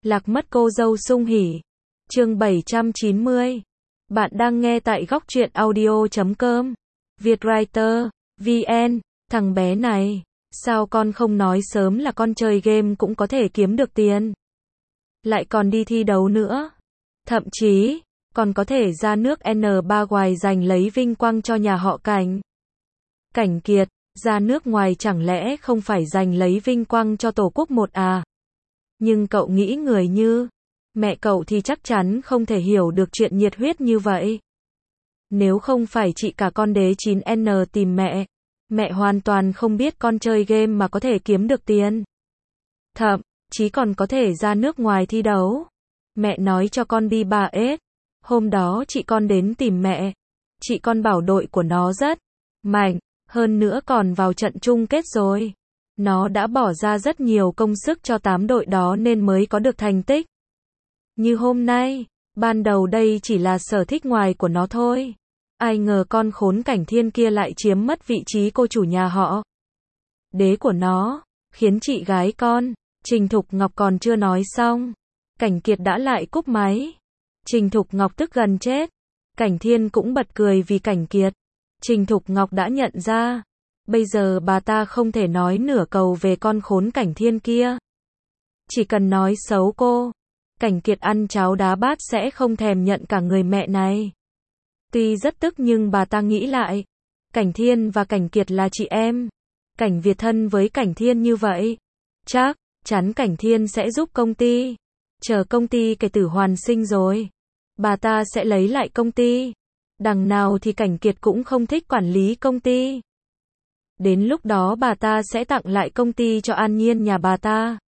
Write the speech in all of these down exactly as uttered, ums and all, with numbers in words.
Lạc mất cô dâu sung hỉ. Chương bảy trăm chín mươi. Bạn đang nghe tại góc truyện audio chấm com. Vietwriter, vê en, thằng bé này, sao con không nói sớm là con chơi game cũng có thể kiếm được tiền. Lại còn đi thi đấu nữa. Thậm chí, còn có thể ra nước N ba ngoài giành lấy vinh quang cho nhà họ Cảnh. Cảnh Kiệt, ra nước ngoài chẳng lẽ không phải giành lấy vinh quang cho Tổ quốc một à? Nhưng cậu nghĩ người như mẹ cậu thì chắc chắn không thể hiểu được chuyện nhiệt huyết như vậy. Nếu không phải chị cả con đế chín N tìm mẹ, mẹ hoàn toàn không biết con chơi game mà có thể kiếm được tiền. Thậm chí còn có thể ra nước ngoài thi đấu. Mẹ nói cho con đi ba S. Hôm đó chị con đến tìm mẹ. Chị con bảo đội của nó rất mạnh, hơn nữa còn vào trận chung kết rồi. Nó đã bỏ ra rất nhiều công sức cho tám đội đó nên mới có được thành tích như hôm nay. Ban đầu đây chỉ là sở thích ngoài của nó thôi. Ai ngờ con khốn Cảnh Thiên kia lại chiếm mất vị trí cô chủ nhà họ đế của nó, khiến chị gái con Trình Thục Ngọc còn chưa nói xong, Cảnh Kiệt đã lại cúp máy. Trình Thục Ngọc tức gần chết. Cảnh Thiên cũng bật cười vì Cảnh Kiệt. Trình Thục Ngọc đã nhận ra, bây giờ bà ta không thể nói nửa câu về con khốn Cảnh Thiên kia. Chỉ cần nói xấu cô, Cảnh Kiệt ăn cháo đá bát sẽ không thèm nhận cả người mẹ này. Tuy rất tức nhưng bà ta nghĩ lại, Cảnh Thiên và Cảnh Kiệt là chị em. Cảnh Việt thân với Cảnh Thiên như vậy, chắc chắn Cảnh Thiên sẽ giúp công ty. Chờ công ty kẻ tử hoàn sinh rồi, bà ta sẽ lấy lại công ty. Đằng nào thì Cảnh Kiệt cũng không thích quản lý công ty. Đến lúc đó bà ta sẽ tặng lại công ty cho An Nhiên nhà bà ta.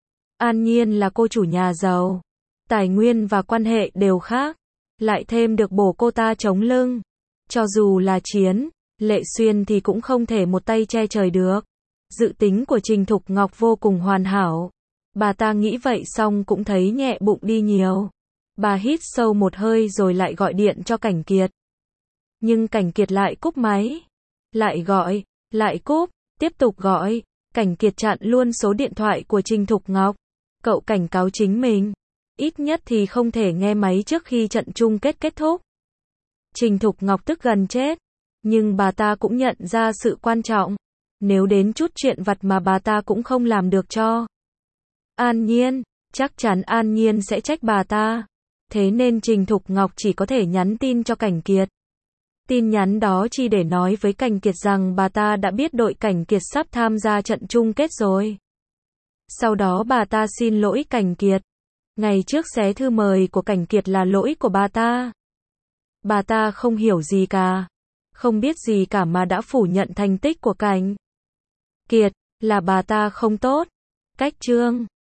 An Nhiên là cô chủ nhà giàu, tài nguyên và quan hệ đều khác, lại thêm được bổ cô ta chống lưng. Cho dù là Chiến, Lệ Xuyên thì cũng không thể một tay che trời được. Dự tính của Trình Thục Ngọc vô cùng hoàn hảo. Bà ta nghĩ vậy xong cũng thấy nhẹ bụng đi nhiều. Bà hít sâu một hơi rồi lại gọi điện cho Cảnh Kiệt. Nhưng Cảnh Kiệt lại cúp máy. Lại gọi, lại cúp, tiếp tục gọi. Cảnh Kiệt chặn luôn số điện thoại của Trình Thục Ngọc. Cậu cảnh cáo chính mình, ít nhất thì không thể nghe máy trước khi trận chung kết kết thúc. Trình Thục Ngọc tức gần chết. Nhưng bà ta cũng nhận ra sự quan trọng. Nếu đến chút chuyện vặt mà bà ta cũng không làm được cho An Nhiên, chắc chắn An Nhiên sẽ trách bà ta. Thế nên Trình Thục Ngọc chỉ có thể nhắn tin cho Cảnh Kiệt. Tin nhắn đó chỉ để nói với Cảnh Kiệt rằng bà ta đã biết đội Cảnh Kiệt sắp tham gia trận chung kết rồi. Sau đó bà ta xin lỗi Cảnh Kiệt. Ngày trước xé thư mời của Cảnh Kiệt là lỗi của bà ta. Bà ta không hiểu gì cả, không biết gì cả mà đã phủ nhận thành tích của Cảnh Kiệt, là bà ta không tốt. Cách chương